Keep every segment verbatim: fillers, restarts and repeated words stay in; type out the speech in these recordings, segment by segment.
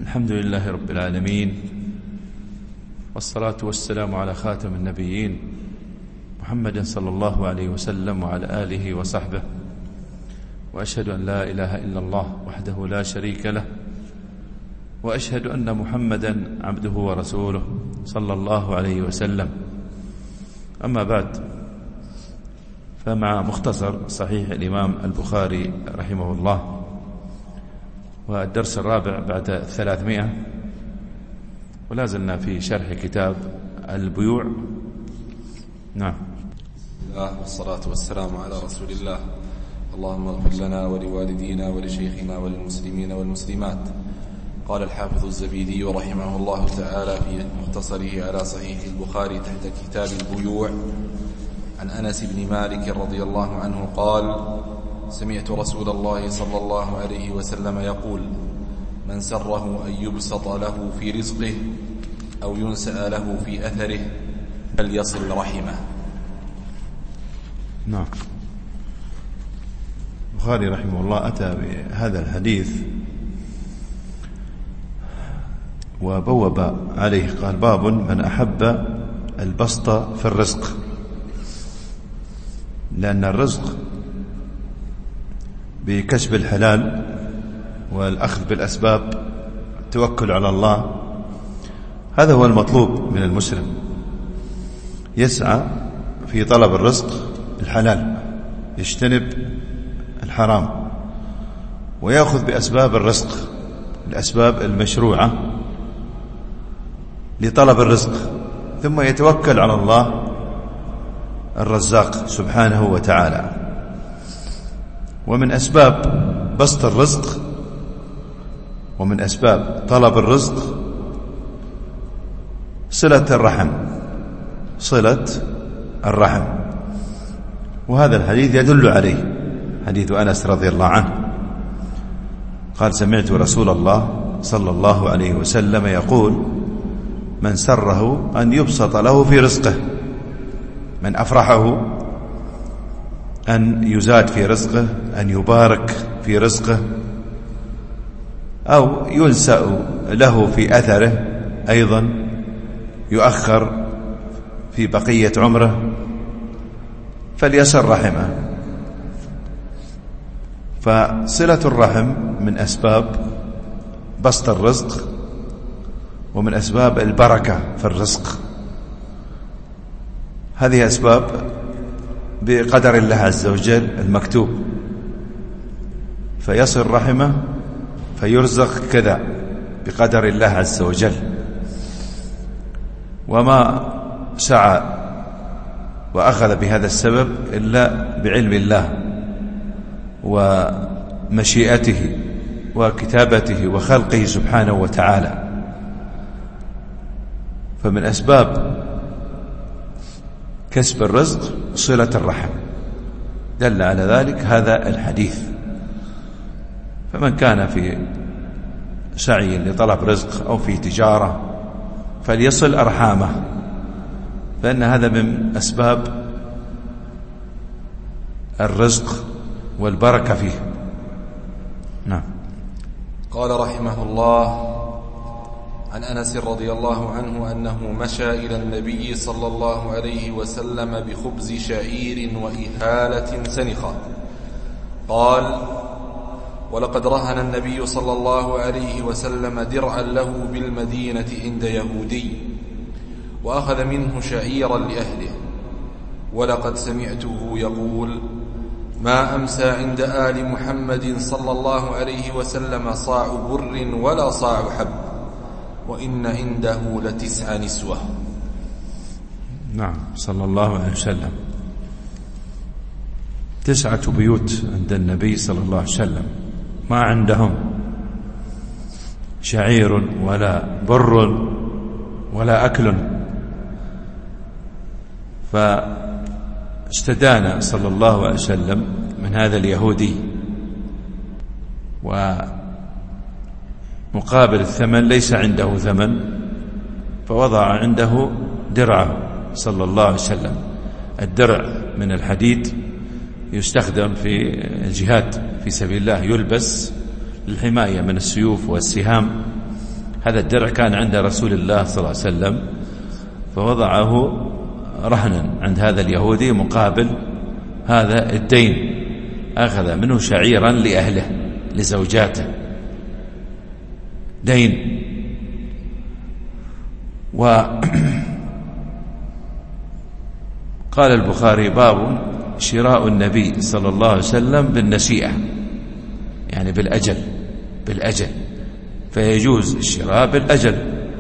الحمد لله رب العالمين، والصلاة والسلام على خاتم النبيين محمد صلى الله عليه وسلم وعلى آله وصحبه، وأشهد أن لا إله إلا الله وحده لا شريك له، وأشهد أن محمدا عبده ورسوله صلى الله عليه وسلم. أما بعد، فمع مختصر صحيح الإمام البخاري رحمه الله، والدرس الرابع بعد الثلاثمائة، ولا زلنا في شرح كتاب البيوع. نعم. الله والصلاة والسلام على رسول الله. اللهم اغفر لنا ولوالدينا ولشيخنا وللمسلمين والمسلمات. قال الحافظ الزبيدي رحمه الله تعالى في مختصره على صحيح البخاري تحت كتاب البيوع عن أنس بن مالك رضي الله عنه قال: سمعت رسول الله صلى الله عليه وسلم يقول: من سره أن يبسط له في رزقه أو ينسأ له في أثره فليصل رحمه. نعم. البخاري رحمه الله أتى بهذا الحديث وبوب عليه، قال: باب من أحب البسط في الرزق، لأن الرزق بكسب الحلال والأخذ بالأسباب، التوكل على الله، هذا هو المطلوب من المسلم. يسعى في طلب الرزق الحلال، يجتنب الحرام، ويأخذ بأسباب الرزق، الأسباب المشروعة لطلب الرزق، ثم يتوكل على الله الرزاق سبحانه وتعالى. ومن أسباب بسط الرزق ومن أسباب طلب الرزق صلة الرحم، صلة الرحم، وهذا الحديث يدل عليه، حديث أنس رضي الله عنه قال: سمعت رسول الله صلى الله عليه وسلم يقول: من سره أن يبسط له في رزقه، من أفرحه أن يزاد في رزقه، أن يبارك في رزقه، أو ينسأ له في أثره، أيضا يؤخر في بقية عمره، فليصل رحمه. فصلة الرحم من أسباب بسط الرزق ومن أسباب البركة في الرزق. هذه أسباب بقدر الله عز وجل المكتوب، فيصل رحمه فيرزق كذا بقدر الله عز وجل، وما سعى وأخذ بهذا السبب إلا بعلم الله ومشيئته وكتابته وخلقه سبحانه وتعالى. فمن أسباب كسب الرزق صلة الرحم، دل على ذلك هذا الحديث. فمن كان في سعي لطلب رزق أو في تجارة فليصل أرحامه، فإن هذا من أسباب الرزق والبركة فيه. نعم. قال رحمه الله: عن أنس رضي الله عنه أنه مشى إلى النبي صلى الله عليه وسلم بخبز شعير وإهالة سنخة، قال: ولقد رهن النبي صلى الله عليه وسلم درعا له بالمدينة عند يهودي، وأخذ منه شعيرا لأهله، ولقد سمعته يقول: ما أمسى عند آل محمد صلى الله عليه وسلم صاع بر ولا صاع حب، وإن عنده لتسع نسوة. نعم، صلى الله عليه وسلم. تسعة بيوت عند النبي صلى الله عليه وسلم، ما عندهم شعير ولا بر ولا أكل، فاستدان صلى الله عليه وسلم من هذا اليهودي، ومقابل الثمن ليس عنده ثمن، فوضع عنده درعه صلى الله عليه وسلم. الدرع من الحديد يستخدم في الجهاد في سبيل الله، يلبس للحماية من السيوف والسهام، هذا الدرع كان عند رسول الله صلى الله عليه وسلم، فوضعه رهنا عند هذا اليهودي مقابل هذا الدين، أخذ منه شعيرا لأهله لزوجاته دين. وقال البخاري: باب شراء النبي صلى الله عليه وسلم بالنسيئة، يعني بالأجل بالأجل فيجوز الشراء بالأجل،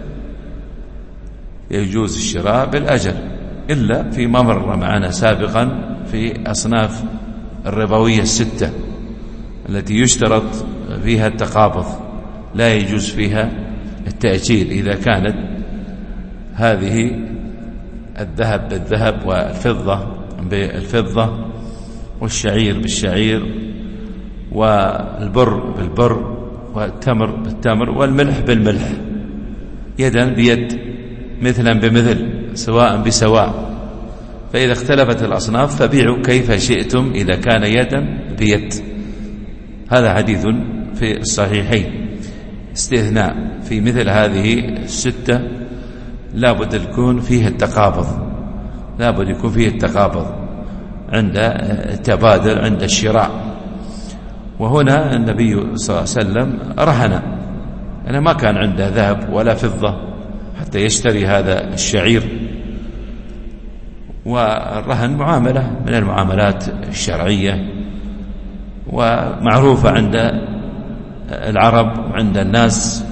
يجوز الشراء بالأجل، إلا فيما مر معنا سابقا في أصناف الربوية الستة التي يشترط فيها التقابض، لا يجوز فيها التأجيل إذا كانت هذه الذهب بالذهب والفضة بالفضة والشعير بالشعير والبر بالبر والتمر بالتمر والملح بالملح، يدا بيد مثلا بمثل سواء بسواء. فإذا اختلفت الأصناف فبيعوا كيف شئتم إذا كان يدا بيد. هذا حديث في الصحيحين. استثناء في مثل هذه الستة لا بد يكون فيه التقابض، لا بد يكون فيه التقابض عند التبادل عند الشراء. وهنا النبي صلى الله عليه وسلم رهن، أنا ما كان عنده ذهب ولا فضة حتى يشتري هذا الشعير. والرهن معاملة من المعاملات الشرعية ومعروفة عند العرب وعند الناس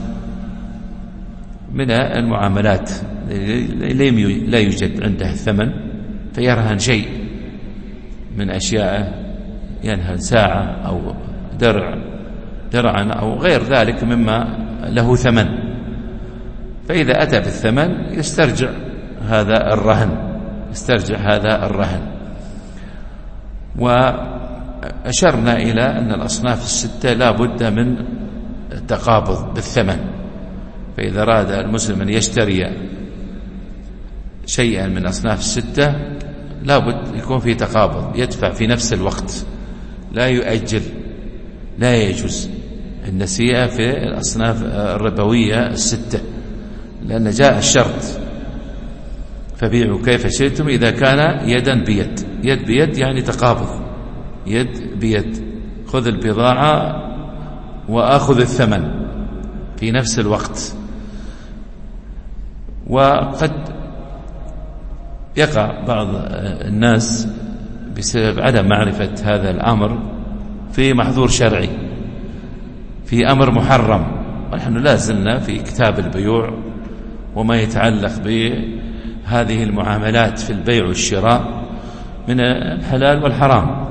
من المعاملات، لا يوجد عنده الثمن فيرهن شيء من أشياء، ينهن ساعة أو درع درعا أو غير ذلك مما له ثمن، فإذا أتى بالثمن يسترجع هذا الرهن يسترجع هذا الرهن. وأشرنا إلى أن الأصناف الستة لا بد من التقابض بالثمن، فإذا أراد المسلم أن يشتري شيئا من أصناف الستة لا بد يكون في تقابض، يدفع في نفس الوقت، لا يؤجل، لا يجوز النسيئة في الأصناف الربوية الستة، لأن جاء الشرط: فبيعوا كيف شئتم إذا كان يدا بيد. يد بيد يعني تقابض، يد بيد، خذ البضاعة وأخذ الثمن في نفس الوقت. وقد يقع بعض الناس بسبب عدم معرفة هذا الأمر في محظور شرعي، في أمر محرم، ونحن لا زلنا في كتاب البيوع وما يتعلق بهذه المعاملات في البيع والشراء من الحلال والحرام.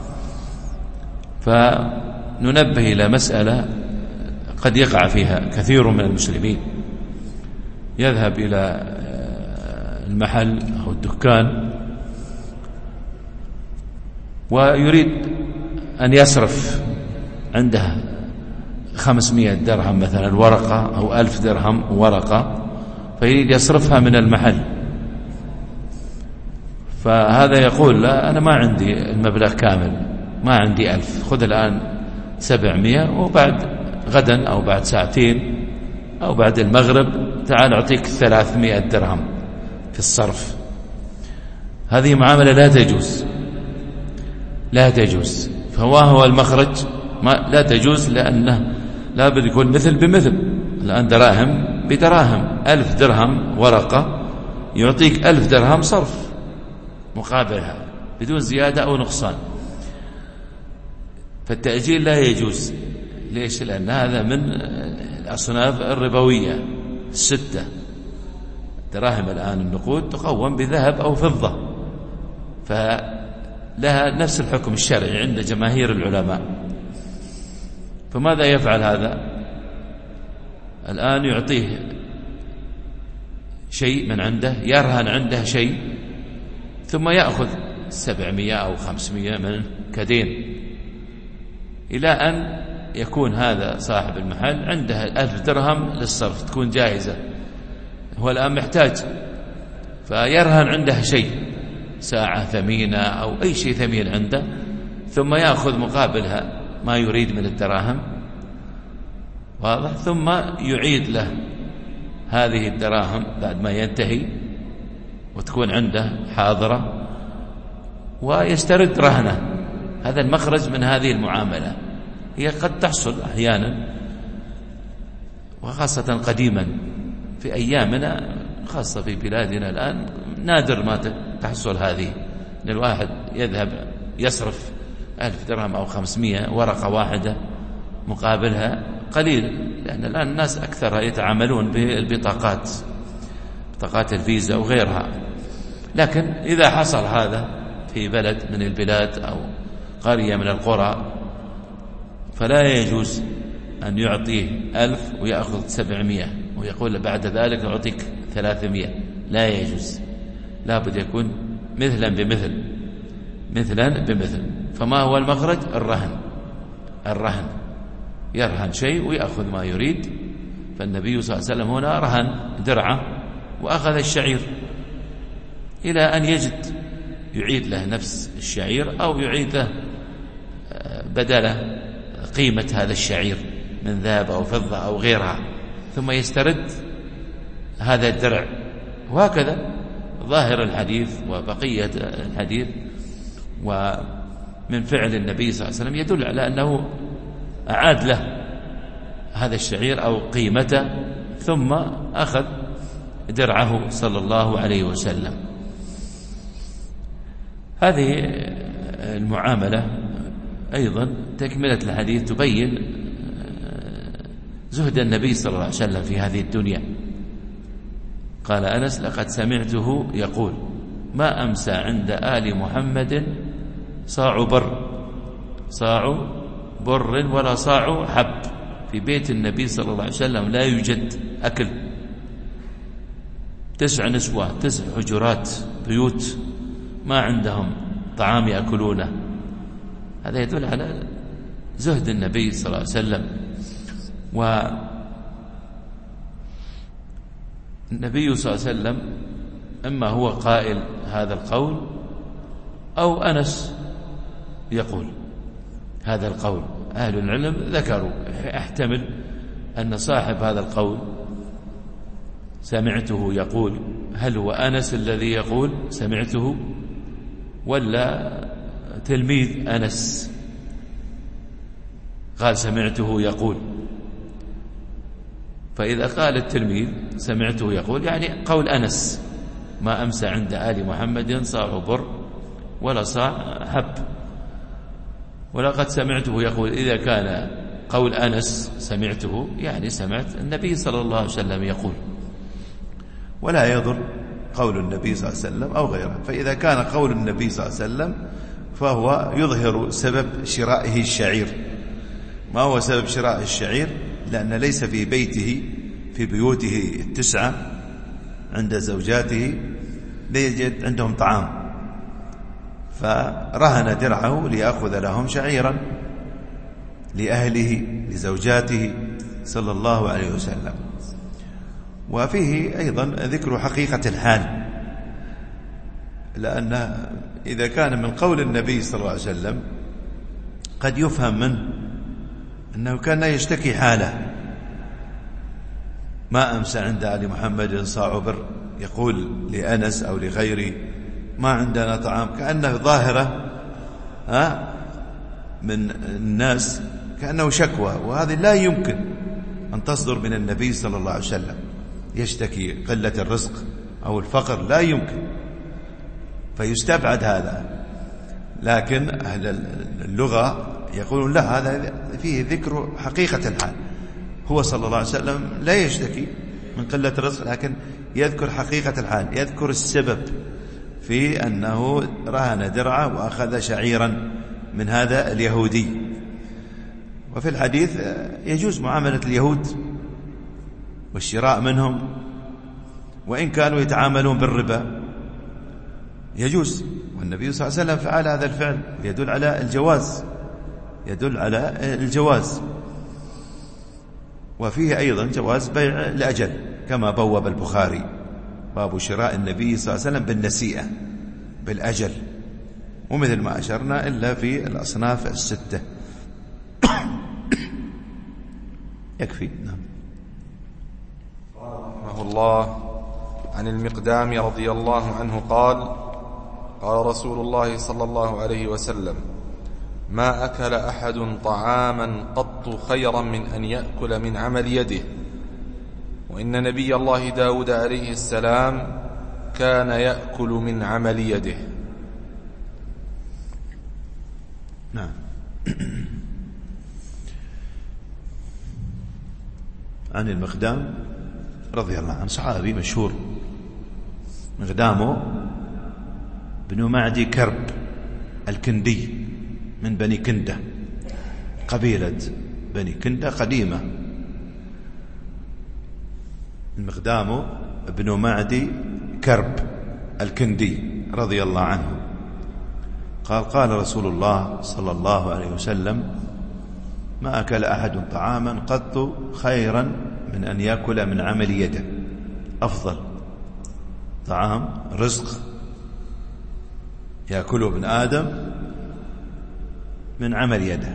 فننبه إلى مسألة قد يقع فيها كثير من المسلمين، يذهب إلى المحل أو الدكان ويريد أن يصرف عنده خمسمائة درهم مثلا ورقة أو ألف درهم ورقة، فيريد يصرفها من المحل، فهذا يقول: لا، أنا ما عندي المبلغ كامل، ما عندي ألف، خذ الآن سبعمائة وبعد غدا أو بعد ساعتين أو بعد المغرب تعال أعطيك ثلاثمائة درهم في الصرف. هذه معاملة لا تجوز، لا تجوز. فهو هو المخرج ما لا تجوز، لأنه لا بد يكون مثل بمثل. الآن دراهم بدراهم، ألف درهم ورقة يعطيك ألف درهم صرف مقابلها بدون زيادة أو نقصان. فالتأجيل لا يجوز. ليش؟ لأن هذا من الأصناف الربوية الستة. دراهم الآن النقود تقوم بذهب أو فضة، فلها نفس الحكم الشرعي عند جماهير العلماء. فماذا يفعل هذا؟ الآن يعطيه شيء من عنده، يرهن عنده شيء، ثم يأخذ سبعمائة أو خمسمائة من كدين، إلى أن يكون هذا صاحب المحل عنده ألف درهم للصرف تكون جاهزة، هو الآن محتاج، فيرهن عنده شيء، ساعة ثمينة أو أي شيء ثمين عنده، ثم يأخذ مقابلها ما يريد من الدراهم، واضح، ثم يعيد له هذه الدراهم بعد ما ينتهي وتكون عنده حاضرة ويسترد رهنه. هذا المخرج من هذه المعاملة. هي قد تحصل أحيانا وخاصة قديما، في أيامنا خاصة في بلادنا الآن نادر ما تحصل هذه، أن الواحد يذهب يصرف ألف درهم أو خمسمائة ورقة واحدة مقابلها قليل، لأن الآن الناس أكثر يتعاملون بالبطاقات، بطاقات الفيزا وغيرها. لكن إذا حصل هذا في بلد من البلاد أو قرية من القرى فلا يجوز أن يعطيه ألف ويأخذ سبعمائة ويقول بعد ذلك أعطيك ثلاثمائة، لا يجوز، لا بد يكون مثلا بمثل، مثلا بمثل. فما هو المخرج؟ الرهن. الرهن يرهن شيء ويأخذ ما يريد. فالنبي صلى الله عليه وسلم هنا رهن درعه وأخذ الشعير إلى أن يجد يعيد له نفس الشعير أو يعيد له بدله قيمة هذا الشعير من ذهب أو فضة أو غيرها، ثم يسترد هذا الدرع. وهكذا ظاهر الحديث وبقية الحديث ومن فعل النبي صلى الله عليه وسلم يدل على أنه أعاد له هذا الشعير أو قيمته ثم أخذ درعه صلى الله عليه وسلم. هذه المعاملة أيضا تكملة الحديث تبين زهد النبي صلى الله عليه وسلم في هذه الدنيا. قال أنس: لقد سمعته يقول: ما أمسى عند آل محمد صاع بر صاع بر ولا صاع حب. في بيت النبي صلى الله عليه وسلم لا يوجد أكل. تسع نسوة، تسع حجرات، بيوت ما عندهم طعام يأكلونه. هذا يدل على زهد النبي صلى الله عليه وسلم. والنبي صلى الله عليه وسلم إما هو قائل هذا القول أو أنس يقول هذا القول. أهل العلم ذكروا احتمل أن صاحب هذا القول سمعته يقول، هل هو أنس الذي يقول سمعته ولا تلميذ أنس قال سمعته يقول؟ فإذا قال التلميذ سمعته يقول يعني قول أنس: ما أمسى عند آل محمد صاع بر ولا صاع حب. ولقد سمعته يقول، إذا كان قول أنس سمعته يعني سمعت النبي صلى الله عليه وسلم يقول. ولا يضر قول النبي صلى الله عليه وسلم أو غيره. فإذا كان قول النبي صلى الله عليه وسلم فهو يظهر سبب شرائه الشعير. ما هو سبب شراء الشعير؟ لأن ليس في بيته في بيوته التسعة عند زوجاته لا يجد عندهم طعام، فرهن درعه ليأخذ لهم شعيرا لأهله لزوجاته صلى الله عليه وسلم. وفيه أيضا ذكر حقيقة الحال، لأن إذا كان من قول النبي صلى الله عليه وسلم قد يفهم منه أنه كان يشتكي حاله. ما أمسى عند آل محمد صاع بر، يقول لأنس أو لغيره ما عندنا طعام، كأنه ظاهرة ها من الناس كأنه شكوى، وهذه لا يمكن أن تصدر من النبي صلى الله عليه وسلم. يشتكي قلة الرزق أو الفقر، لا يمكن، فيستبعد هذا. لكن أهل اللغة يقولون لا، هذا فيه ذكر حقيقة الحال. هو صلى الله عليه وسلم لا يشتكي من قلة الرزق، لكن يذكر حقيقة الحال، يذكر السبب في أنه رهن درعه وأخذ شعيرا من هذا اليهودي. وفي الحديث يجوز معاملة اليهود والشراء منهم، وإن كانوا يتعاملون بالربا يجوز، والنبي صلى الله عليه وسلم فعل هذا الفعل، يدل على الجواز، يدل على الجواز. وفيه أيضا جواز بيع الأجل كما بوب البخاري، باب شراء النبي صلى الله عليه وسلم بالنسيئة بالأجل، ومثل ما أشرنا إلا في الأصناف الستة. يكفي. نعم. رحمه الله عن المقدام رضي الله عنه قال قال رسول الله صلى الله عليه وسلم ما أكل أحد طعاما قط خيرا من أن يأكل من عمل يده وإن نبي الله داود عليه السلام كان يأكل من عمل يده. نعم. عن المقدام رضي الله عنه صحابي مشهور، مقدامه بن معدي كرب الكندي من بني كندة، قبيلة بني كندة قديمة. المقدام بن معدي كرب الكندي رضي الله عنه قال قال رسول الله صلى الله عليه وسلم ما أكل أحد طعاما قط خيرا من أن يأكل من عمل يده. أفضل طعام رزق يأكله ابن آدم من عمل يده،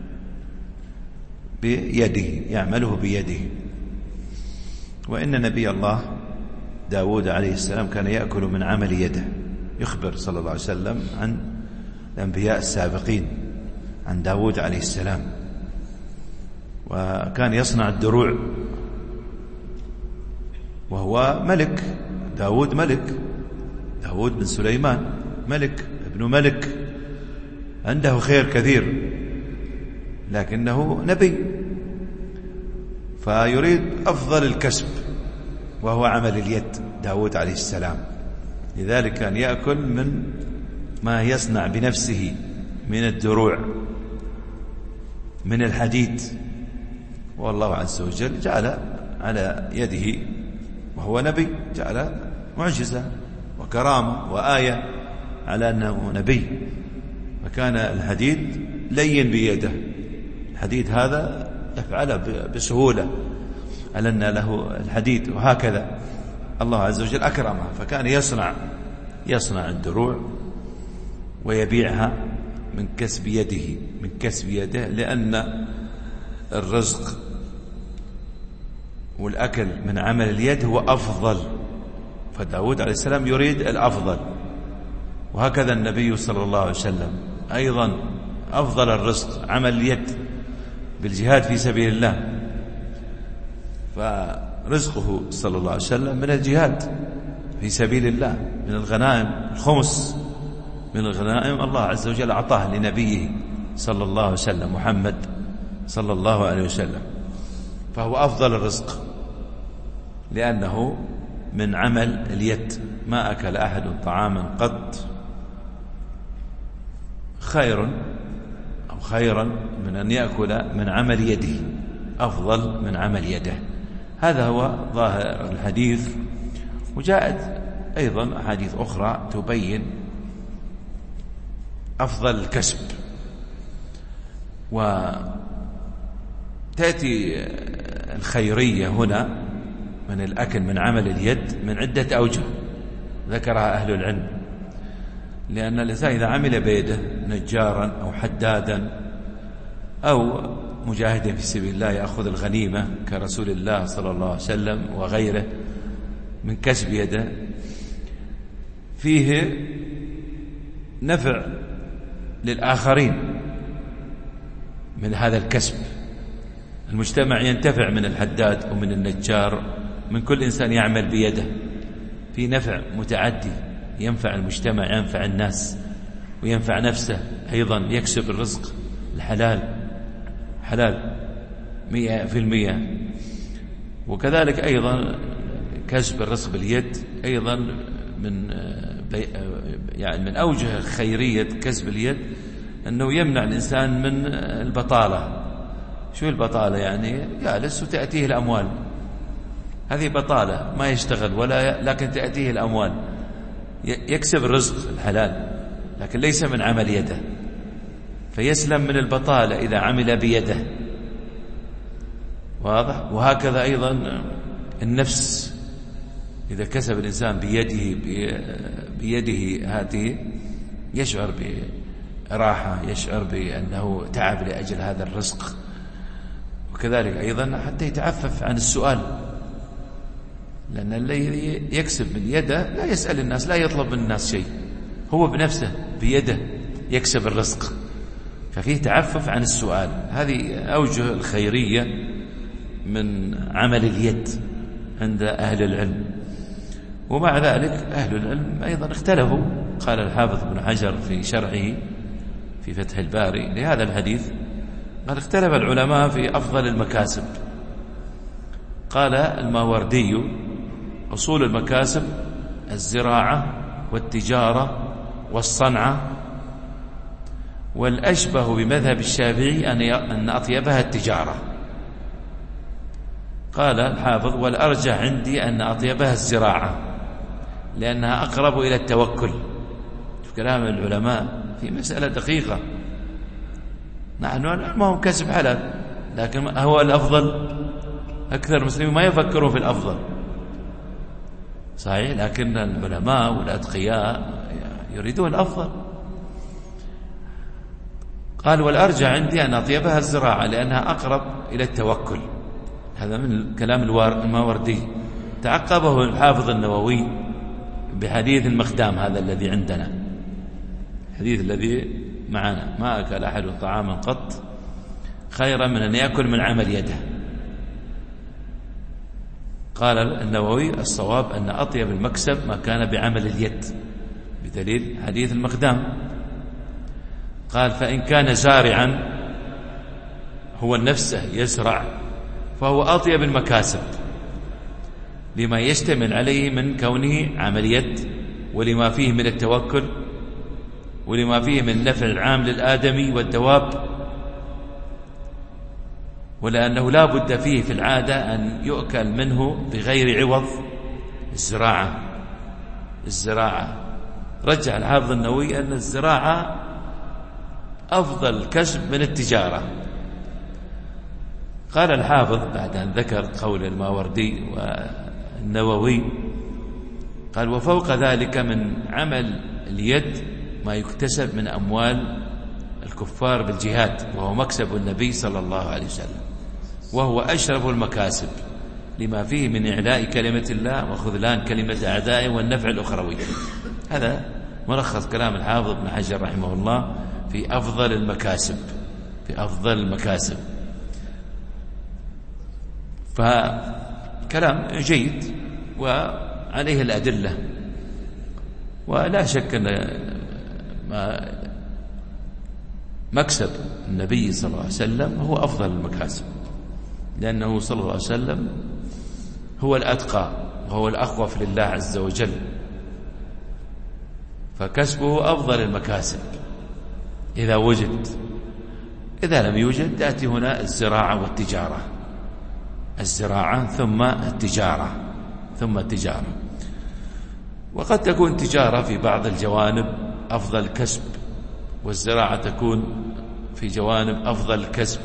بيده يعمله بيده. وإن نبي الله داود عليه السلام كان يأكل من عمل يده. يخبر صلى الله عليه وسلم عن الأنبياء السابقين، عن داود عليه السلام، وكان يصنع الدروع وهو ملك. داود ملك، داود بن سليمان ملك ابن ملك، عنده خير كثير لكنه نبي، فيريد أفضل الكسب وهو عمل اليد داود عليه السلام. لذلك كان يأكل من ما يصنع بنفسه من الدروع من الحديد، والله عز وجل جعل على يده وهو نبي، جعل معجزة وكرامة وآية على أنه نبي. فكان الحديد لين بيده، الحديد هذا يفعله بسهولة على أن له الحديد، وهكذا الله عز وجل أكرمه، فكان يصنع يصنع الدروع ويبيعها من كسب يده من كسب يده لأن الرزق والأكل من عمل اليد هو أفضل، فداود عليه السلام يريد الأفضل. وهكذا النبي صلى الله عليه وسلم أيضا أفضل الرزق عمل اليد بالجهاد في سبيل الله، فرزقه صلى الله عليه وسلم من الجهاد في سبيل الله، من الغنائم الخمس من الغنائم الله عز وجل أعطاه لنبيه صلى الله عليه وسلم محمد صلى الله عليه وسلم، فهو أفضل الرزق لأنه من عمل اليد. ما أكل أحد طعاما قط خير أو خيرا من أن يأكل من عمل يده، أفضل من عمل يده. هذا هو ظاهر الحديث. وجاءت أيضا أحاديث أخرى تبين أفضل الكسب، وتأتي الخيرية هنا من الأكل من عمل اليد من عدة أوجه ذكرها أهل العلم، لأن الإنسان إذا عمل بيده نجارا أو حدادا أو مجاهدا في سبيل الله يأخذ الغنيمة كرسول الله صلى الله عليه وسلم وغيره من كسب يده، فيه نفع للآخرين من هذا الكسب. المجتمع ينتفع من الحداد ومن النجار، من كل إنسان يعمل بيده، في نفع متعدي، ينفع المجتمع، ينفع الناس، وينفع نفسه أيضا، يكسب الرزق الحلال حلال مئة في المئة. وكذلك أيضا كسب الرزق باليد أيضا من يعني من أوجه خيرية كسب اليد أنه يمنع الإنسان من البطالة. شو البطالة؟ يعني جالس وتأتيه الأموال، هذه بطالة، ما يشتغل ولا لكن تأتيه الأموال، يكسب الرزق الحلال لكن ليس من عمل يده، فيسلم من البطالة إذا عمل بيده. واضح؟ وهكذا أيضا النفس، إذا كسب الإنسان بيده بيده هذه يشعر براحة، يشعر بأنه تعب لأجل هذا الرزق. وكذلك أيضا حتى يتعفف عن السؤال، لأن الذي يكسب من يده لا يسأل الناس، لا يطلب من الناس شيء، هو بنفسه بيده يكسب الرزق، ففيه تعفف عن السؤال. هذه أوجه الخيرية من عمل اليد عند أهل العلم. ومع ذلك أهل العلم أيضا اختلفوا. قال الحافظ ابن حجر في شرحه في فتح الباري لهذا الحديث، قال اختلف العلماء في أفضل المكاسب. قال الماوردي أصول المكاسب الزراعة والتجارة والصنعة، والأشبه بمذهب الشافعي أن أطيبها التجارة. قال الحافظ والأرجح عندي أن أطيبها الزراعة لأنها أقرب إلى التوكل. في كلام العلماء في مسألة دقيقة، نحن ما هو كسب حلال، لكن هو الأفضل. أكثر المسلمين ما يفكرون في الأفضل صحيح، لكن العلماء والأتقياء يريدون الأفضل. قال والأرجع عندي أن أطيبها الزراعة لأنها أقرب إلى التوكل. هذا من كلام الماوردي. تعقبه الحافظ النووي بحديث المخدام هذا الذي عندنا، الحديث الذي معنا: ما أكل أحد طعاما قط خيرا من أن يأكل من عمل يده. قال النووي الصواب أن أطيب المكسب ما كان بعمل اليد، بدليل حديث المخدام. قال فإن كان زارعا هو نفسه يزرع فهو أطيب المكاسب لما يشتمل عليه من كونه عمل يد، ولما فيه من التوكل، ولما فيه من النفع العام للآدمي والدواب، ولأنه لا بد فيه في العادة أن يؤكل منه بغير عوض. الزراعة الزراعة رجع الحافظ النووي أن الزراعة أفضل كسب من التجارة. قال الحافظ بعد أن ذكر قول الماوردي والنووي، قال وفوق ذلك من عمل اليد ما يكتسب من أموال الكفار بالجهاد، وهو مكسب النبي صلى الله عليه وسلم، وهو أشرف المكاسب لما فيه من إعلاء كلمة الله وخذلان كلمة أعدائه والنفع الأخروي. هذا ملخص كلام الحافظ ابن حجر رحمه الله في أفضل المكاسب، في أفضل المكاسب. فكلام جيد وعليه الأدلة، ولا شك أن ما مكسب النبي صلى الله عليه وسلم هو أفضل المكاسب، لأنه صلى الله عليه وسلم هو الأتقى وهو الأخوف لله عز وجل، فكسبه أفضل المكاسب إذا وجد. إذا لم يوجد تأتي هنا الزراعة والتجارة، الزراعة ثم التجارة ثم التجارة. وقد تكون تجارة في بعض الجوانب أفضل كسب، والزراعة تكون في جوانب أفضل كسب.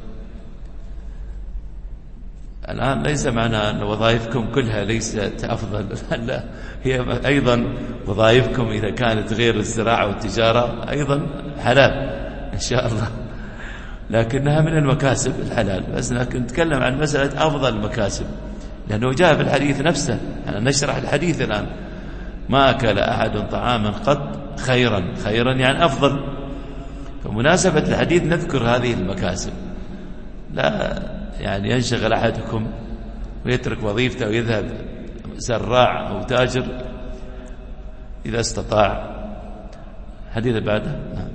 الآن ليس معنى أن وظائفكم كلها ليست أفضل، لا، هي أيضا وظائفكم إذا كانت غير الزراعة والتجارة أيضا حلال إن شاء الله، لكنها من المكاسب الحلال. بس لكن نتكلم عن مسألة أفضل المكاسب، لأنه جاء في الحديث نفسه. أنا نشرح الحديث الآن: ما أكل أحد طعاما قط خيرا، خيرا يعني أفضل. فمناسبة الحديث نذكر هذه المكاسب، لا يعني ينشغل أحدكم ويترك وظيفته ويذهب زراع أو تاجر إذا استطاع. حديث بعده.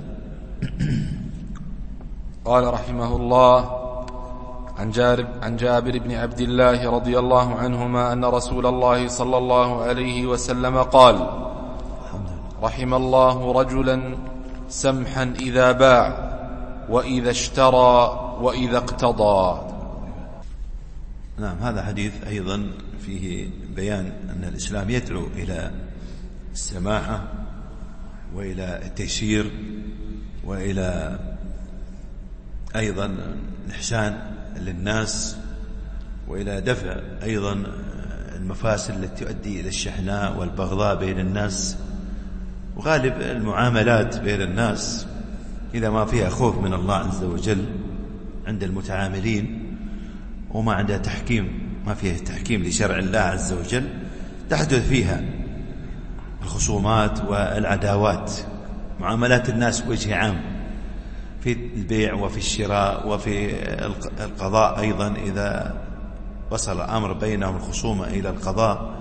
قال رحمه الله: عن جابر عن جابر بن عبد الله رضي الله عنهما أن رسول الله صلى الله عليه وسلم قال: رحم الله رجلا سمحا إذا باع وإذا اشترى وإذا اقتضى. نعم، هذا حديث أيضا فيه بيان أن الإسلام يدعو إلى السماحة وإلى التيسير وإلى أيضا الإحسان للناس، وإلى دفع أيضا المفاسد التي تؤدي إلى الشحناء والبغضاء بين الناس. وغالب المعاملات بين الناس إذا ما فيها خوف من الله عز وجل عند المتعاملين وما عندها تحكيم ما فيها تحكيم لشرع الله عز وجل تحدث فيها الخصومات والعداوات، معاملات الناس بوجه عام في البيع وفي الشراء وفي القضاء أيضا، إذا وصل أمر بينهم الخصومة إلى القضاء،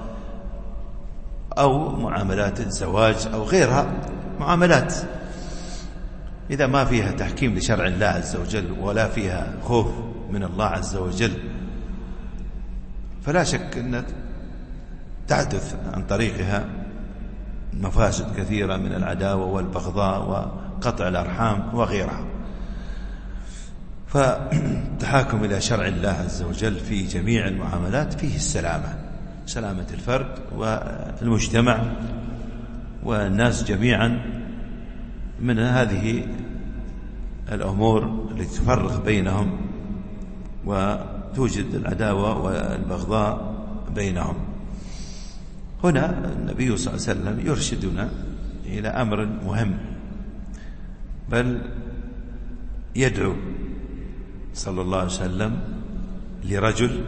أو معاملات الزواج أو غيرها معاملات، إذا ما فيها تحكيم لشرع الله عز وجل ولا فيها خوف من الله عز وجل فلا شك أن تحدث عن طريقها مفاسد كثيرة من العداوة والبغضاء وقطع الأرحام وغيرها. فالتحاكم إلى شرع الله عز وجل في جميع المعاملات فيه السلامة، سلامة الفرد والمجتمع والناس جميعا من هذه الأمور التي تفرق بينهم وتوجد العداوة والبغضاء بينهم. هنا النبي صلى الله عليه وسلم يرشدنا إلى أمر مهم، بل يدعو صلى الله عليه وسلم لرجل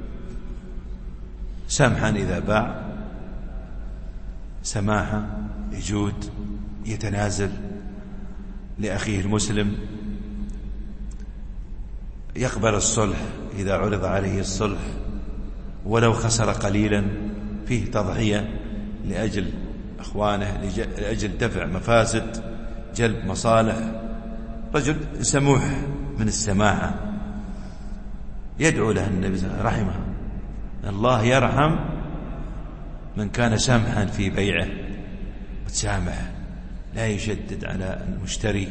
سمحا إذا باع، سماحة، يجود، يتنازل لأخيه المسلم، يقبل الصلح إذا عرض عليه الصلح ولو خسر قليلا، فيه تضحية لأجل أخوانه، لأجل دفع مفاسد، جلب مصالح، رجل سموح من السماحة. يدعو له النبي رحمه الله يرحم من كان سمحا في بيعه وتسامح، لا يشدد على المشتري،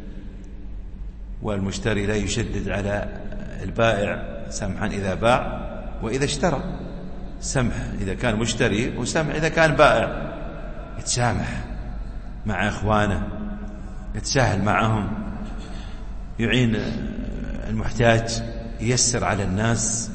والمشتري لا يشدد على البائع، سمحا إذا باع وإذا اشترى، سمح إذا كان مشتري وسمح إذا كان بائع، يتسامح مع إخوانه، يتساهل معهم، يعين المحتاج، ييسر على الناس،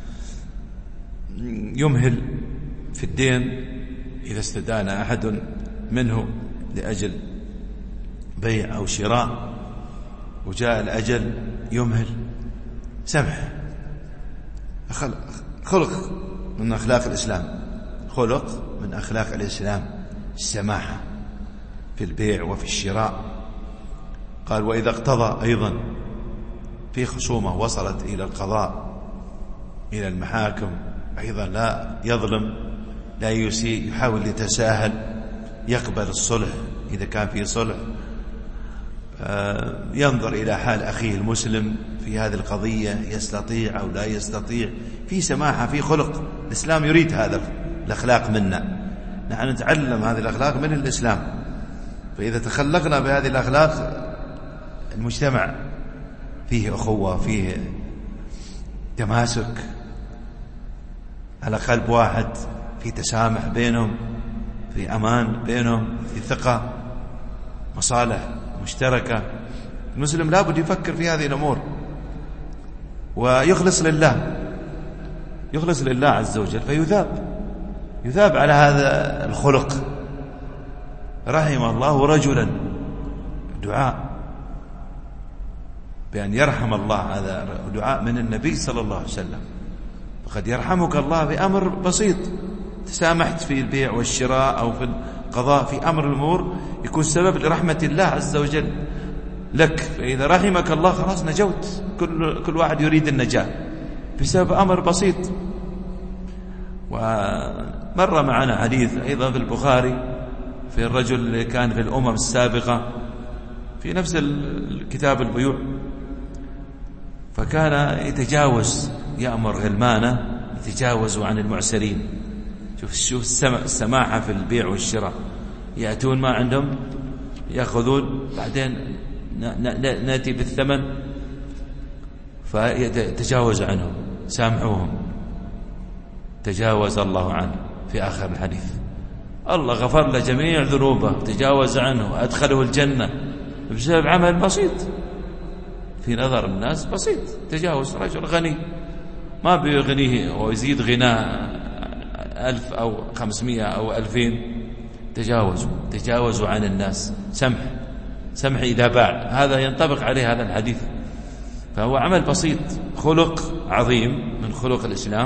يمهل في الدين إذا استدان أحد منه لأجل بيع أو شراء وجاء الأجل يمهل. سمح خلق من أخلاق الإسلام، خلق من أخلاق الإسلام السماحة في البيع وفي الشراء. قال وإذا اقتضى أيضا في خصومة وصلت إلى القضاء إلى المحاكم أيضا لا يظلم، لا يسيء، يحاول يتساهل، يقبل الصلح إذا كان في صلح، ينظر إلى حال أخيه المسلم في هذه القضية، يستطيع أو لا يستطيع، في سماحة، في خلق. الإسلام يريد هذا الأخلاق منا، نحن نتعلم هذه الأخلاق من الإسلام، فإذا تخلقنا بهذه الأخلاق المجتمع فيه أخوة، فيه تماسك على قلب واحد، في تسامح بينهم، في أمان بينهم، في ثقة، مصالح مشتركة. المسلم لابد يفكر في هذه الأمور ويخلص لله، يخلص لله عز وجل فيثاب، يثاب على هذا الخلق. رحم الله رجلا، دعاء بأن يرحم الله، هذا دعاء من النبي صلى الله عليه وسلم. فقد يرحمك الله بأمر بسيط، تسامحت في البيع والشراء أو في القضاء، في أمر الأمور يكون سبب لرحمة الله عز وجل لك، فإذا رحمك الله خلاص نجوت. كل, كل واحد يريد النجاة بسبب أمر بسيط. ومر معنا حديث أيضا في البخاري في الرجل اللي كان في الأمم السابقة في نفس الكتاب البيوع، فكان يتجاوز، يأمر غلمانه يتجاوزوا عن المعسرين. شوف شوف السماحة في البيع والشراء، يأتون ما عندهم يأخذون، بعدين نأتي بالثمن فيتجاوز عنهم، سامحوهم. تجاوز الله عنه في آخر الحديث، الله غفر له جميع ذنوبه، تجاوز عنه، أدخله الجنة بسبب عمل بسيط في نظر الناس، بسيط. تجاوز رجل غني ما بيغنيه ويزيد غناه ألف أو خمسمائة أو ألفين، تجاوزوا تجاوزوا عن الناس. سمح سمح إذا باع، هذا ينطبق عليه هذا الحديث. فهو عمل بسيط، خلق عظيم من خلق الإسلام،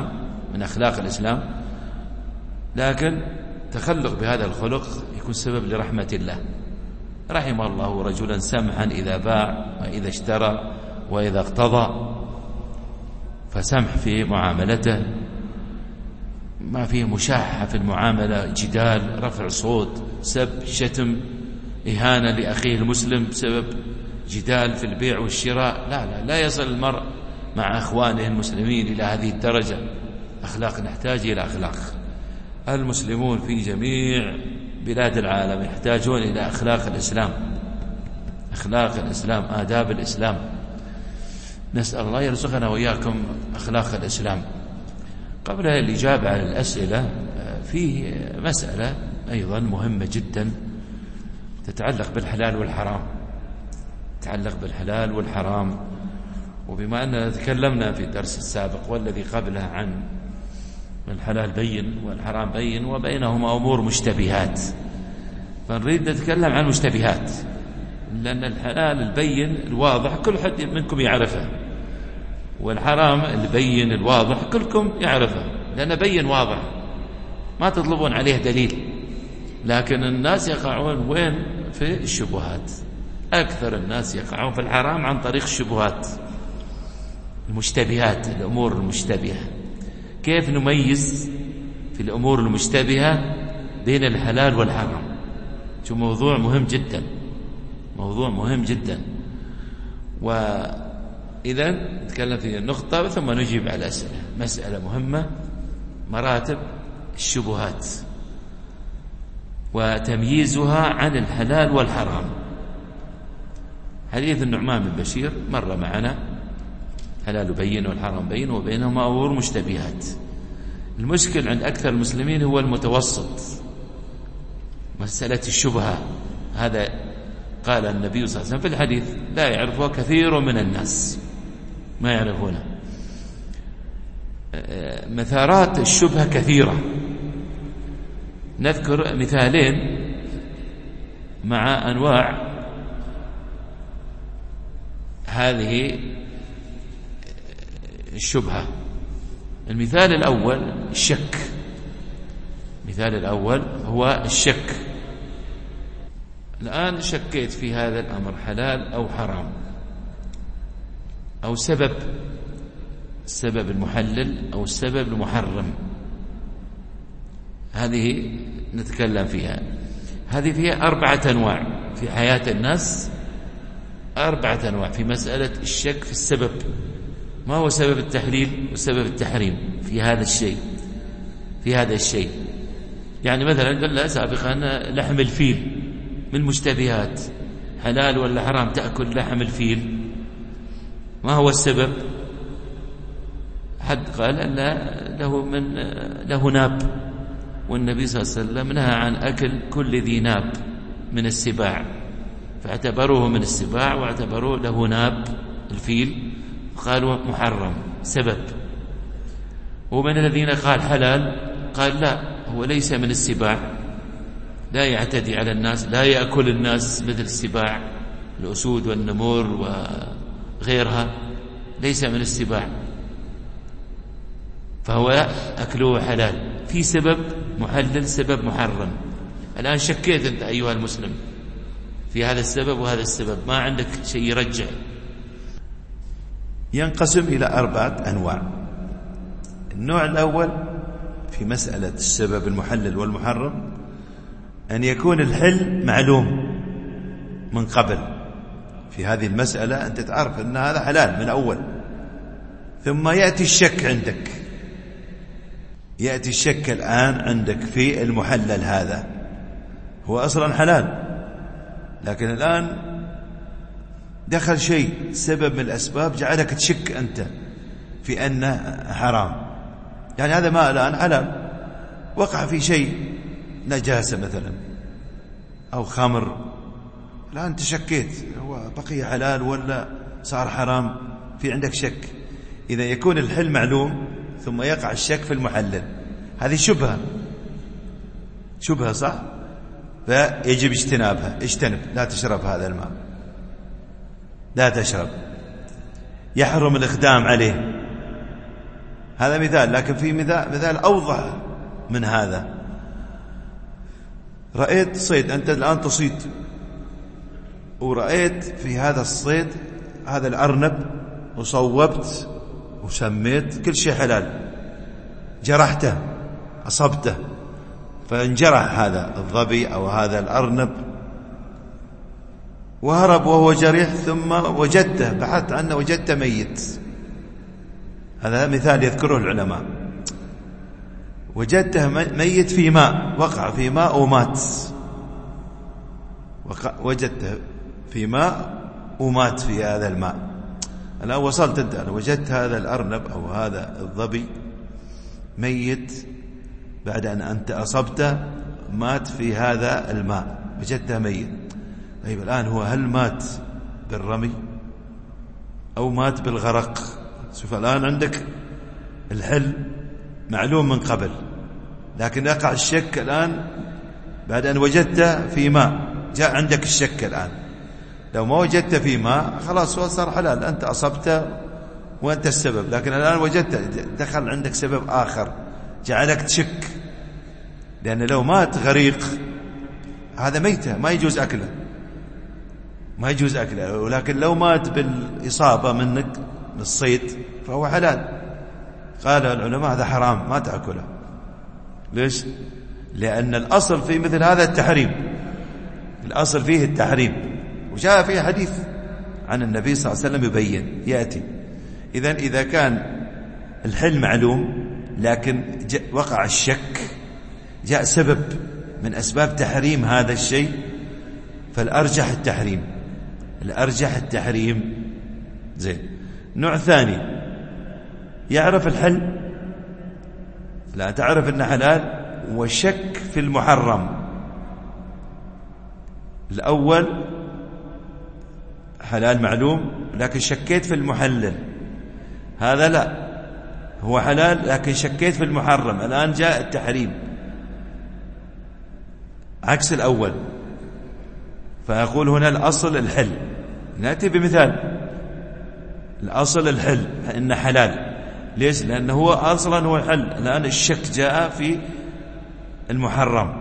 من أخلاق الإسلام، لكن تخلق بهذا الخلق يكون سبب لرحمة الله. رحم الله رجلا سمحا إذا باع وإذا اشترى وإذا اقتضى، فسمح في معاملته، ما فيه مشاحة في المعاملة، جدال، رفع صوت، سب، شتم، إهانة لأخيه المسلم بسبب جدال في البيع والشراء. لا لا لا يصل المرء مع أخوانه المسلمين إلى هذه الدرجة. أخلاق، نحتاج إلى أخلاق. المسلمون في جميع بلاد العالم يحتاجون إلى أخلاق الإسلام، أخلاق الإسلام، آداب الإسلام. نسأل الله يرزقنا وإياكم أخلاق الإسلام. قبل الإجابة على الأسئلة في مسألة أيضا مهمة جدا تتعلق بالحلال والحرام، تتعلق بالحلال والحرام. وبما أننا تكلمنا في الدرس السابق والذي قبله عن الحلال بين والحرام بين وبينهما أمور مشتبهات، فنريد نتكلم عن المشتبهات، لأن الحلال البين الواضح كل حد منكم يعرفه، والحرام البين الواضح كلكم يعرفه، لأنه بين واضح ما تطلبون عليه دليل. لكن الناس يقعون وين؟ في الشبهات. أكثر الناس يقعون في الحرام عن طريق الشبهات، المشتبهات، الأمور المشتبهة. كيف نميز في الأمور المشتبهة بين الحلال والحرام؟ شو موضوع مهم جدا، موضوع مهم جدا. وإذا نتكلم في النقطة ثم نجيب على الأسئلة. مسألة مهمة، مراتب الشبهات وتمييزها عن الحلال والحرام. حديث النعمان بن بشير مر معنا، حلال بين والحرام بين وبينهما أمور مشتبهات. المشكل عند أكثر المسلمين هو المتوسط، مسألة الشبهة. هذا قال النبي صلى الله عليه وسلم في الحديث لا يعرفه كثير من الناس، ما يعرفونه. مثارات الشبهة كثيرة، نذكر مثالين مع أنواع هذه الشبهة. المثال الأول الشك، المثال الأول هو الشك. الآن شكيت في هذا الأمر حلال أو حرام، أو سبب، السبب المحلل أو السبب المحرم، هذه نتكلم فيها. هذه فيها أربعة أنواع في حياة الناس، أربعة أنواع في مسألة الشك في السبب. ما هو سبب التحليل وسبب التحريم في هذا الشيء، في هذا الشيء. يعني مثلا قلنا سابقا لحم الفيل من المشتبهات، حلال ولا حرام تأكل لحم الفيل؟ ما هو السبب؟ حد قال أن له من له ناب، والنبي صلى الله عليه وسلم نهى عن أكل كل ذي ناب من السباع، فاعتبروه من السباع واعتبروه له ناب الفيل، قالوا محرم سبب. ومن الذين قال حلال قال لا، هو ليس من السباع، لا يعتدي على الناس، لا يأكل الناس مثل السباع، الأسود والنمور وغيرها، ليس من السباع، فهو أكله حلال. في سبب محلل، سبب محرم. الآن شكيت أنت أيها المسلم في هذا السبب وهذا السبب، ما عندك شيء يرجع. ينقسم إلى أربعة أنواع. النوع الأول في مسألة السبب المحلل والمحرم أن يكون الحل معلوم من قبل. في هذه المسألة أنت تعرف أن هذا حلال من أول، ثم يأتي الشك عندك، يأتي الشك الآن عندك في المحلل هذا، هو أصلا حلال، لكن الآن دخل شيء سبب من الأسباب جعلك تشك أنت في أنه حرام. يعني هذا ما الآن حلال، وقع في شيء نجاسة مثلا أو خمر، الآن تشكيت هو بقي حلال ولا صار حرام، في عندك شك. إذا يكون الحل معلوم ثم يقع الشك في المحلل، هذه شبهة، شبهة صح، فيجب اجتنابها. اجتنب، لا تشرب هذا الماء، لا تشرب، يحرم الإقدام عليه، هذا مثال، لكن في مثال, مثال أوضح من هذا. رأيت صيد، أنت الآن تصيد، ورأيت في هذا الصيد هذا الأرنب، وصوبت وسميت كل شيء حلال، جرحته أصبته فانجرح هذا الظبي أو هذا الأرنب وهرب وهو جريح، ثم وجدته، بحثت عنه وجدته ميت. هذا مثال يذكره العلماء. وجدته ميت في ماء، وقع في ماء ومات، وجدته في ماء ومات في هذا الماء. الآن وصلت أنت، أنا وجدت هذا الأرنب أو هذا الظبي ميت بعد أن أنت أصبته، مات في هذا الماء، وجدته ميت. طيب الآن هو هل مات بالرمي أو مات بالغرق؟ شوف الآن عندك الحل معلوم من قبل، لكن يقع الشك الآن بعد أن وجدته في ماء، جاء عندك الشك الآن. لو ما وجدته في ماء خلاص هو صار حلال، أنت أصبته وأنت السبب، لكن الآن وجدته دخل عندك سبب آخر جعلك تشك، لأن لو مات غريق هذا ميتة ما يجوز أكله، ما يجوز أكله، ولكن لو مات بالإصابة منك بالصيد فهو حلال. قال العلماء هذا حرام ما تأكله. ليش؟ لأن الأصل في مثل هذا التحريم، الأصل فيه التحريم، وجاء فيه حديث عن النبي صلى الله عليه وسلم يبين يأتي. إذن إذا كان الحل معلوم لكن وقع الشك، جاء سبب من أسباب تحريم هذا الشيء، فالأرجح التحريم، الأرجح التحريم. زين. نوع ثاني يعرف الحل، لا تعرف أنه حلال وشك في المحرم. الأول حلال معلوم لكن شكيت في المحلل، هذا لا، هو حلال لكن شكيت في المحرم، الآن جاء التحريم عكس الأول. فيقول هنا الأصل الحل. نأتي بمثال. الأصل الحل إنه حلال. ليش؟ لأنه هو أصلا هو حل، الآن الشك جاء في المحرم،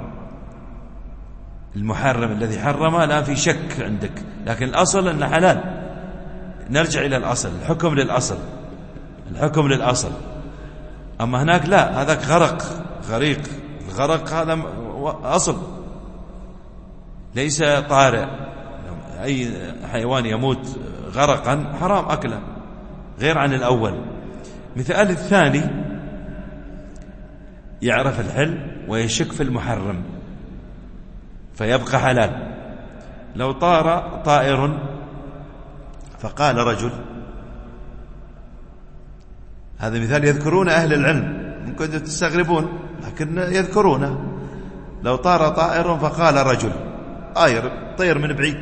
المحرم الذي حرمه الآن في شك عندك، لكن الأصل أنه حلال. نرجع إلى الأصل، الحكم للأصل، الحكم للأصل. أما هناك لا، هذاك غرق، غريق، الغرق هذا أصل ليس طارئ. أي حيوان يموت غرقا حرام أكله، غير عن الأول. مثال الثاني يعرف الحل ويشك في المحرم فيبقى حلال. لو طار طائر فقال رجل، هذا مثال يذكرون أهل العلم، ممكن تستغربون لكن يذكرونه. لو طار طائر فقال رجل، طائر طير من بعيد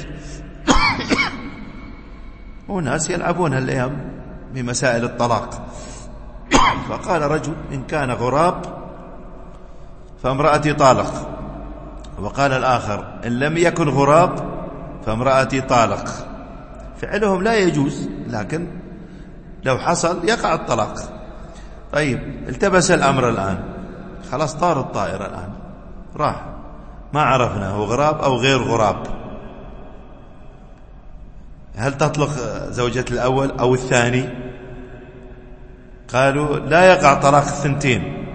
وناس يلعبون هالأيام بمسائل الطلاق، فقال رجل إن كان غراب فامرأتي طالق، وقال الآخر إن لم يكن غراب فامرأتي طالق. فعلهم لا يجوز، لكن لو حصل يقع الطلاق. طيب التبس الأمر الآن، خلاص طار الطائر الآن راح، ما عرفنا هو غراب أو غير غراب. هل تطلق زوجة الأول أو الثاني؟ قالوا لا يقع طلاق الثنتين،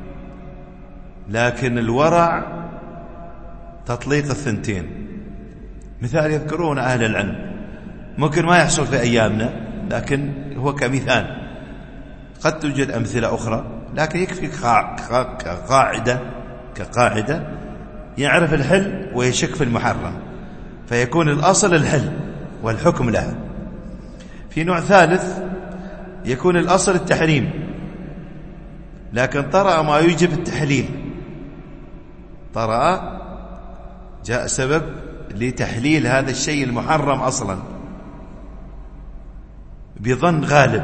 لكن الورع تطليق الثنتين. مثال يذكرون أهل العلم، ممكن ما يحصل في أيامنا لكن هو كمثال، قد توجد أمثلة أخرى، لكن يكفي كقاعدة كقاعدة يعرف الحل ويشك في المحرم، فيكون الأصل الحل والحكم له. في نوع ثالث يكون الأصل التحريم، لكن طرأ ما يوجب التحليل، طرأ جاء سبب لتحليل هذا الشيء المحرم أصلا بظن غالب،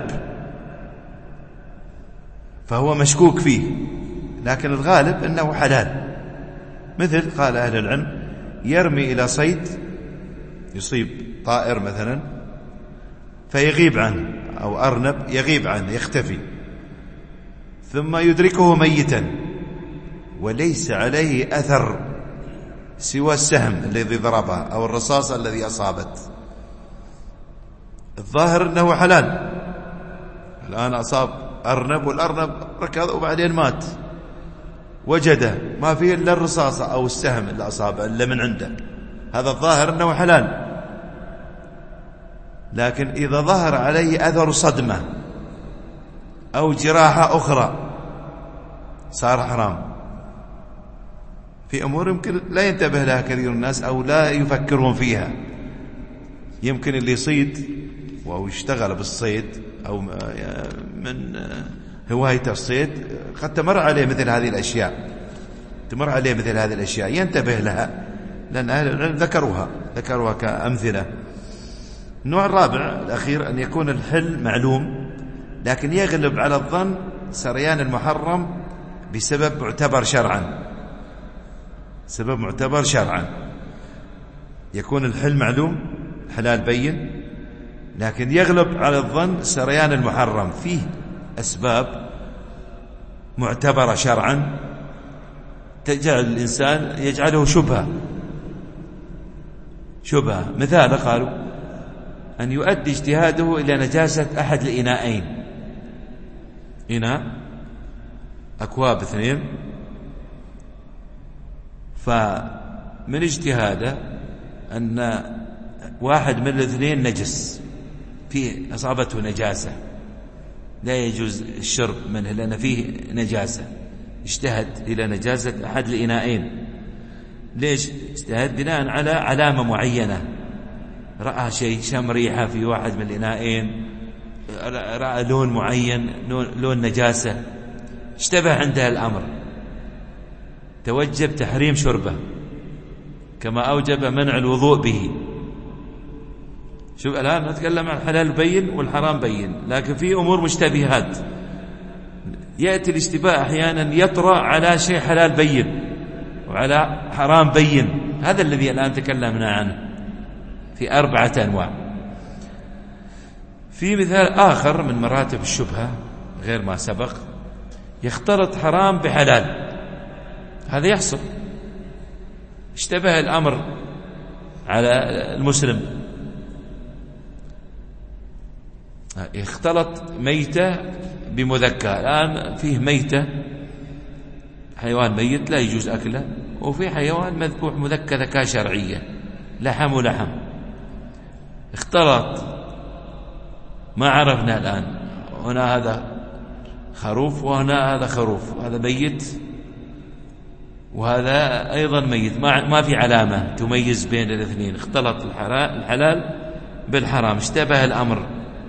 فهو مشكوك فيه، لكن الغالب أنه حلال. مثل قال أهل العلم يرمي إلى صيد يصيب طائر مثلا فيغيب عنه، أو أرنب يغيب عنه يختفي، ثم يدركه ميتا وليس عليه أثر سوى السهم الذي ضربه أو الرصاصة الذي أصابت، الظاهر أنه حلال. الآن أصاب أرنب والأرنب ركض وبعدين مات، وجده ما فيه إلا الرصاصة أو السهم اللي أصابه إلا من عنده، هذا الظاهر أنه حلال. لكن إذا ظهر عليه أثر صدمة أو جراحة أخرى صار حرام. في أمور يمكن لا ينتبه لها كثير الناس أو لا يفكرون فيها. يمكن اللي يصيد أو يشتغل بالصيد أو من هواية الصيد قد تمر عليه مثل هذه الأشياء، تمر عليه مثل هذه الأشياء ينتبه لها، لأن أهل العلم ذكروها ذكروها كأمثلة. النوع الرابع الأخير أن يكون الحل معلوم لكن يغلب على الظن سريان المحرم بسبب معتبر شرعا، سبب معتبر شرعا. يكون الحل معلوم، حلال بين، لكن يغلب على الظن سريان المحرم، فيه أسباب معتبرة شرعا تجعل الإنسان يجعله شبهة شبهة مثال قالوا أن يؤدي اجتهاده إلى نجاسة أحد الإناءين، إناء أكواب اثنين، فمن اجتهاده أن واحد من الاثنين نجس فيه أصابته نجاسة لا يجوز الشرب منه لأن فيه نجاسة، اجتهد إلى نجاسة أحد الإناءين. ليش اجتهد؟ بناء على علامة معينة، رأى شيء، شم ريحة في واحد من الإناءين، رأى لون معين، لون نجاسة، اشتبه عنده الأمر، توجب تحريم شربه كما أوجب منع الوضوء به. شوف الآن نتكلم عن الحلال بين والحرام بين، لكن في أمور مشتبهات يأتي الاشتباه أحيانا يطرأ على شيء حلال بين وعلى حرام بين. هذا الذي الآن تكلمنا عنه في أربعة أنواع. في مثال آخر من مراتب الشبهة غير ما سبق، يختلط حرام بحلال، هذا يحصل، اشتبه الأمر على المسلم، اختلط ميتة بمذكى. الآن فيه ميتة حيوان ميت لا يجوز أكله، وفي حيوان مذبوح مذكى ذكاء شرعية لحم ولحم، اختلط ما عرفنا الآن، هنا هذا خروف وهنا هذا خروف، هذا ميت وهذا أيضا ميت، ما ما في علامة تميز بين الاثنين، اختلط الحلال بالحرام، اشتبه الأمر.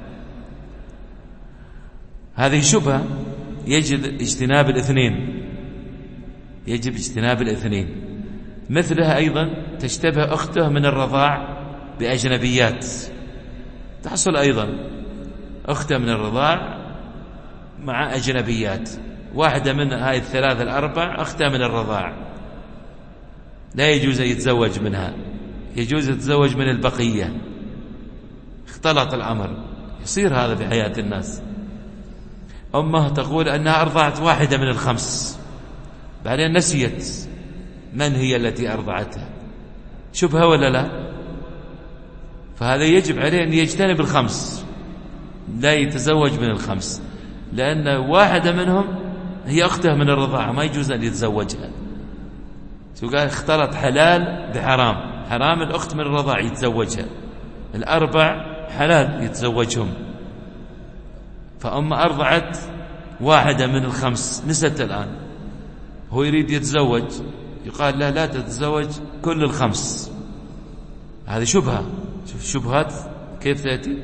هذه شبهة يجب اجتناب الاثنين، يجب اجتناب الاثنين. مثلها أيضا تشتبه أخته من الرضاع بأجنبيات، تحصل أيضا أخته من الرضاع مع أجنبيات، واحدة من هاي الثلاثة الأربع أختها من الرضاع، لا يجوز أن يتزوج منها، يجوز يتزوج من البقية. اختلط الأمر، يصير هذا في حياة الناس. أمه تقول أنها أرضعت واحدة من الخمس، بعدين نسيت من هي التي أرضعتها، شبهة ولا لا؟ فهذا يجب عليه أن يجتنب الخمس، لا يتزوج من الخمس، لأن واحدة منهم هي أخته من الرضاعة، ما يجوز أن يتزوجها. شو قال؟ اختلط حلال بحرام، حرام الأخت من الرضاعة يتزوجها، الأربع حلال يتزوجهم. فأم أرضعت واحدة من الخمس، نست الآن، هو يريد يتزوج، يقال لا لا تتزوج كل الخمس. هذه شبهة. شوف الشبهات كيف تأتي.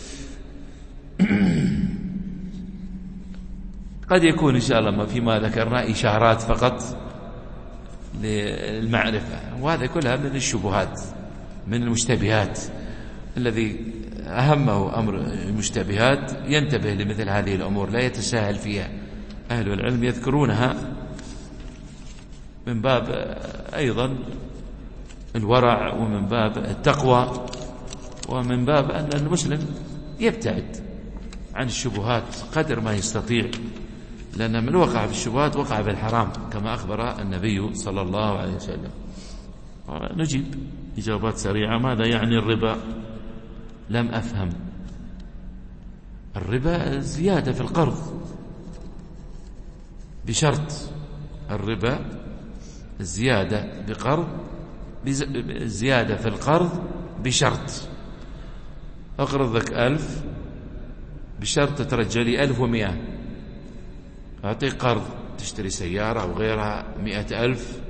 قد يكون إن شاء الله ما فيما ذكرنا إشارات فقط للمعرفة، وهذا كلها من الشبهات، من المشتبهات. الذي أهمه أمر المشتبهات ينتبه لمثل هذه الأمور، لا يتساهل فيها. أهل العلم يذكرونها من باب أيضا الورع، ومن باب التقوى، ومن باب أن المسلم يبتعد عن الشبهات قدر ما يستطيع، لأن من وقع في الشبهات وقع في الحرام كما أخبر النبي صلى الله عليه وسلم. نجيب إجابات سريعة. ماذا يعني الربا؟ لم أفهم. الربا زيادة في القرض بشرط. الربا زيادة بقرض زيادة في القرض بشرط. أقرضك ألف بشرط ترجع لي ألف ومئة. أعطيك قرض تشتري سيارة أو غيرها مئة ألف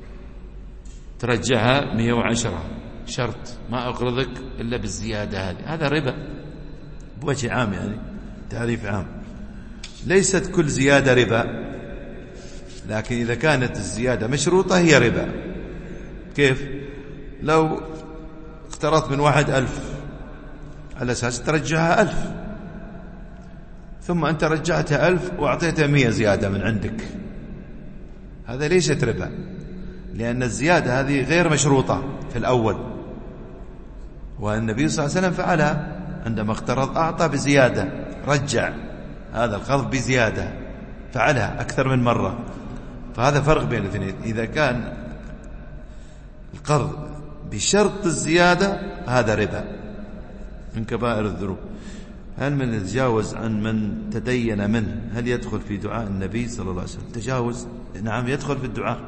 ترجعها مئة وعشرة، شرط ما أقرضك إلا بالزيادة هذه. هذا ربا بوجه عام، يعني تعريف عام. ليست كل زيادة ربا، لكن إذا كانت الزيادة مشروطة هي ربا. كيف؟ لو اقترضت من واحد ألف على أساس ترجعها ألف، ثم أنت رجعتها ألف وأعطيتها مئة زيادة من عندك، هذا ليست ربا، لأن الزيادة هذه غير مشروطة في الأول، والنبي صلى الله عليه وسلم فعلها عندما اقترض أعطى بزيادة، رجع هذا القرض بزيادة، فعلها أكثر من مرة. فهذا فرق بين الاثنين. إذا كان القرض بشرط الزيادة هذا ربا من كبائر الذنوب. هل من يتجاوز عن من تدين منه هل يدخل في دعاء النبي صلى الله عليه وسلم؟ تجاوز، نعم يدخل في الدعاء،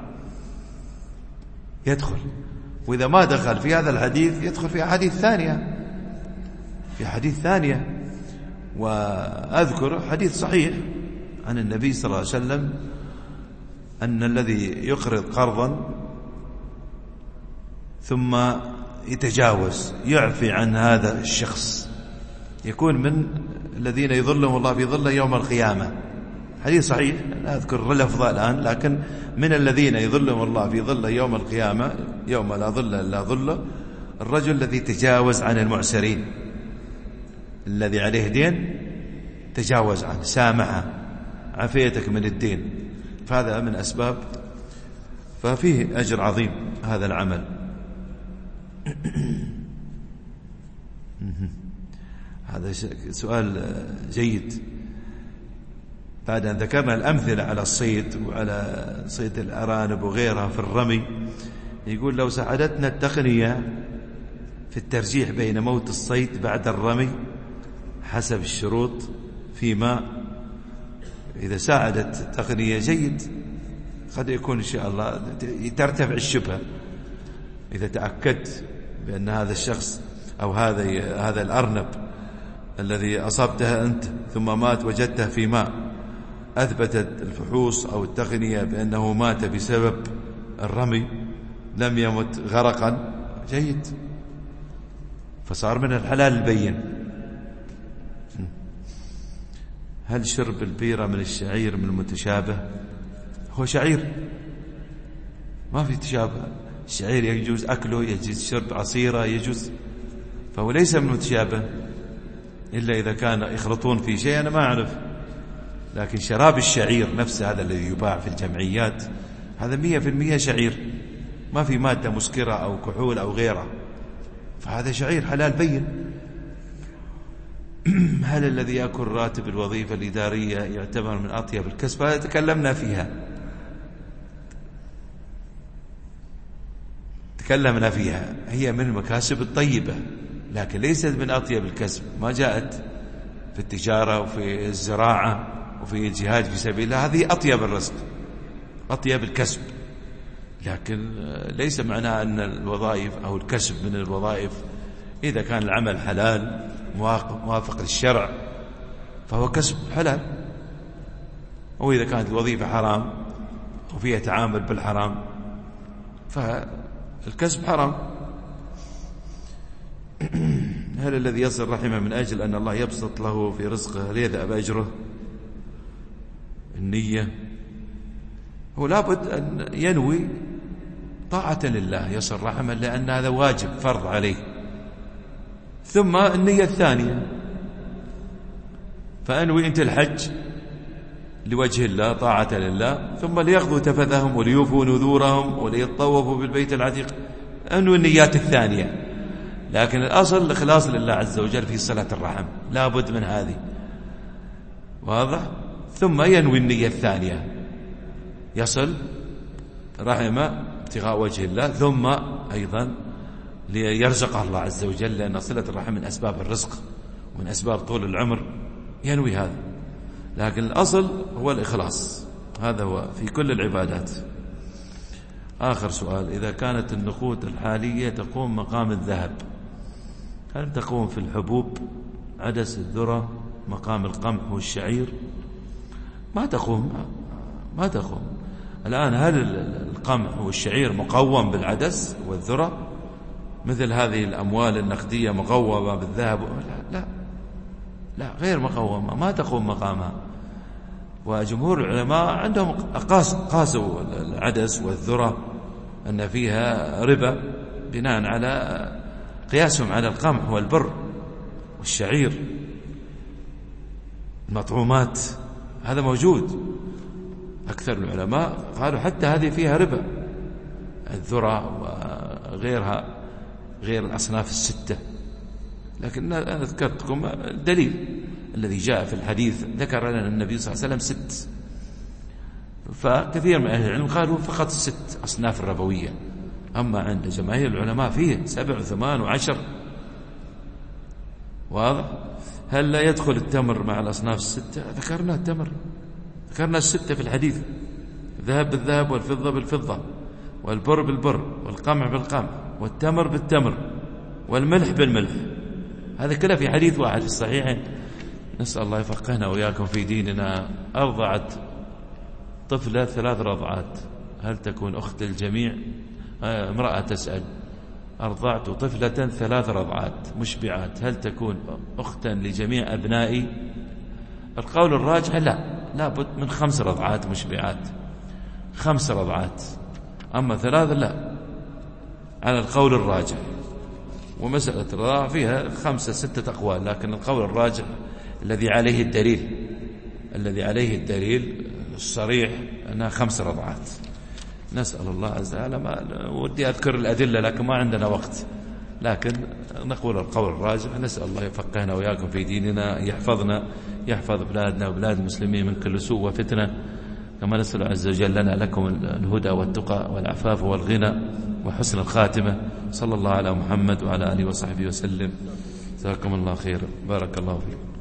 يدخل. وإذا ما دخل في هذا الحديث يدخل في أحاديث ثانية، في حديث ثانية. وأذكر حديث صحيح عن النبي صلى الله عليه وسلم أن الذي يقرض قرضا ثم يتجاوز يعفي عن هذا الشخص يكون من الذين يظلهم الله في ظله يوم القيامة. حديث صحيح، لا أذكر لفظه الآن، لكن من الذين يظلهم الله في ظله يوم القيامة يوم لا ظل إلا ظله الرجل الذي تجاوز عن المعسرين، الذي عليه دين تجاوز عنه، سامحه، عفيتك من الدين. فهذا من أسباب، ففيه أجر عظيم هذا العمل. هذا سؤال جيد. بعد أن ذكرنا الأمثلة على الصيد وعلى صيد الأرانب وغيرها في الرمي، يقول لو ساعدتنا التقنية في الترجيح بين موت الصيد بعد الرمي حسب الشروط فيما، إذا ساعدت التقنية جيد، قد يكون إن شاء الله ترتفع الشبهة. إذا تأكدت بأن هذا الشخص أو هذا هذا الأرنب الذي أصبته أنت ثم مات وجدته في ماء، أثبتت الفحوص أو التقنية بأنه مات بسبب الرمي، لم يمت غرقا، جيد، فصار من الحلال البين. هل شرب البيرة من الشعير من المتشابه؟ هو شعير ما في تشابه. الشعير يجوز أكله، يجوز شرب عصيرة، يجوز، فهو ليس من المتشابه إلا إذا كان يخلطون في شيء أنا ما أعرف. لكن شراب الشعير نفسه هذا الذي يباع في الجمعيات هذا مية في المية شعير، ما في مادة مسكرة أو كحول أو غيرها، فهذا شعير حلال بين. هل الذي يأكل راتب الوظيفة الإدارية يعتبر من أطيب الكسب؟ هذا تكلمنا فيها تكلمنا فيها هي من المكاسب الطيبة، لكن ليست من أطيب الكسب. ما جاءت في التجارة وفي الزراعة وفي الجهاد في سبيل الله، هذه أطيب الرزق أطيب الكسب، لكن ليس معناه أن الوظائف أو الكسب من الوظائف إذا كان العمل حلال موافق للشرع فهو كسب حلال، وإذا كانت الوظيفة حرام وفيها تعامل بالحرام فالكسب حرام. هل الذي يصل رحمه من أجل أن الله يبسط له في رزقه ليذهب أجره؟ النية، هو لابد أن ينوي طاعة لله يصل رحمه، لأن هذا واجب فرض عليه. ثم النية الثانية، فأنوي أنت الحج لوجه الله طاعة لله، ثم ليغضوا تفثهم وليوفوا نذورهم وليطوفوا بالبيت العتيق، أنوي النيات الثانية. لكن الأصل الإخلاص لله عز وجل في صلة الرحم، لا بد من هذه، واضح. ثم ينوي النية الثانية، يصل رحمه ابتغاء وجه الله، ثم أيضا ليرزقه الله عز وجل، لأن صلة الرحم من أسباب الرزق ومن أسباب طول العمر، ينوي هذا. لكن الأصل هو الإخلاص، هذا هو في كل العبادات. آخر سؤال: إذا كانت النقود الحالية تقوم مقام الذهب، هل تقوم في الحبوب عدس الذرة مقام القمح والشعير؟ ما تقوم ما تقوم الآن. هل القمح والشعير مقوم بالعدس والذرة مثل هذه الأموال النقدية مقومة بالذهب؟ لا لا, لا غير مقومة، ما تقوم مقامها. وجمهور العلماء عندهم قاس قاسوا العدس والذرة أن فيها ربا بناء على قياسهم على القمح والبر والشعير المطعومات، هذا موجود. أكثر العلماء قالوا حتى هذه فيها ربا، الذرة وغيرها غير الأصناف الستة. لكن أنا ذكرت لكم الدليل الذي جاء في الحديث، ذكر لنا النبي صلى الله عليه وسلم ست، فكثير من أهل العلم قالوا فقط ست أصناف الربوية، أما عند جماهير العلماء فيه سبع وثمان وعشر. واضح؟ هل لا يدخل التمر مع الأصناف الستة؟ ذكرنا التمر، ذكرنا الستة في الحديث: الذهب بالذهب، والفضة بالفضة، والبر بالبر، والقمح بالقمح، والتمر بالتمر، والملح بالملح. هذا كله في حديث واحد في الصحيحين. نسأل الله يفقهنا وإياكم في ديننا. أرضعت طفلة ثلاث رضعات، هل تكون أخت الجميع؟ امرأة تسأل: أرضعت طفلة ثلاث رضعات مشبعات، هل تكون أختا لجميع أبنائي؟ القول الراجح لا، لابد من خمس رضعات مشبعات، خمس رضعات، أما ثلاث لا، على القول الراجح. ومسألة الرضاعة فيها خمسة ستة أقوال، لكن القول الراجح الذي عليه الدليل الذي عليه الدليل الصريح أنها خمس رضعات. نسأل الله عز وجل. ما ودي أذكر الأدلة لكن ما عندنا وقت، لكن نقول القول الراجح. نسأل الله يفقهنا وإياكم في ديننا، يحفظنا يحفظ بلادنا وبلاد المسلمين من كل سوء وفتنة، كما نسأل عز وجل لنا لكم الهدى والتقى والعفاف والغنى وحسن الخاتمة. صلى الله على محمد وعلى آله وصحبه وسلم. جزاكم الله خير، بارك الله فيكم.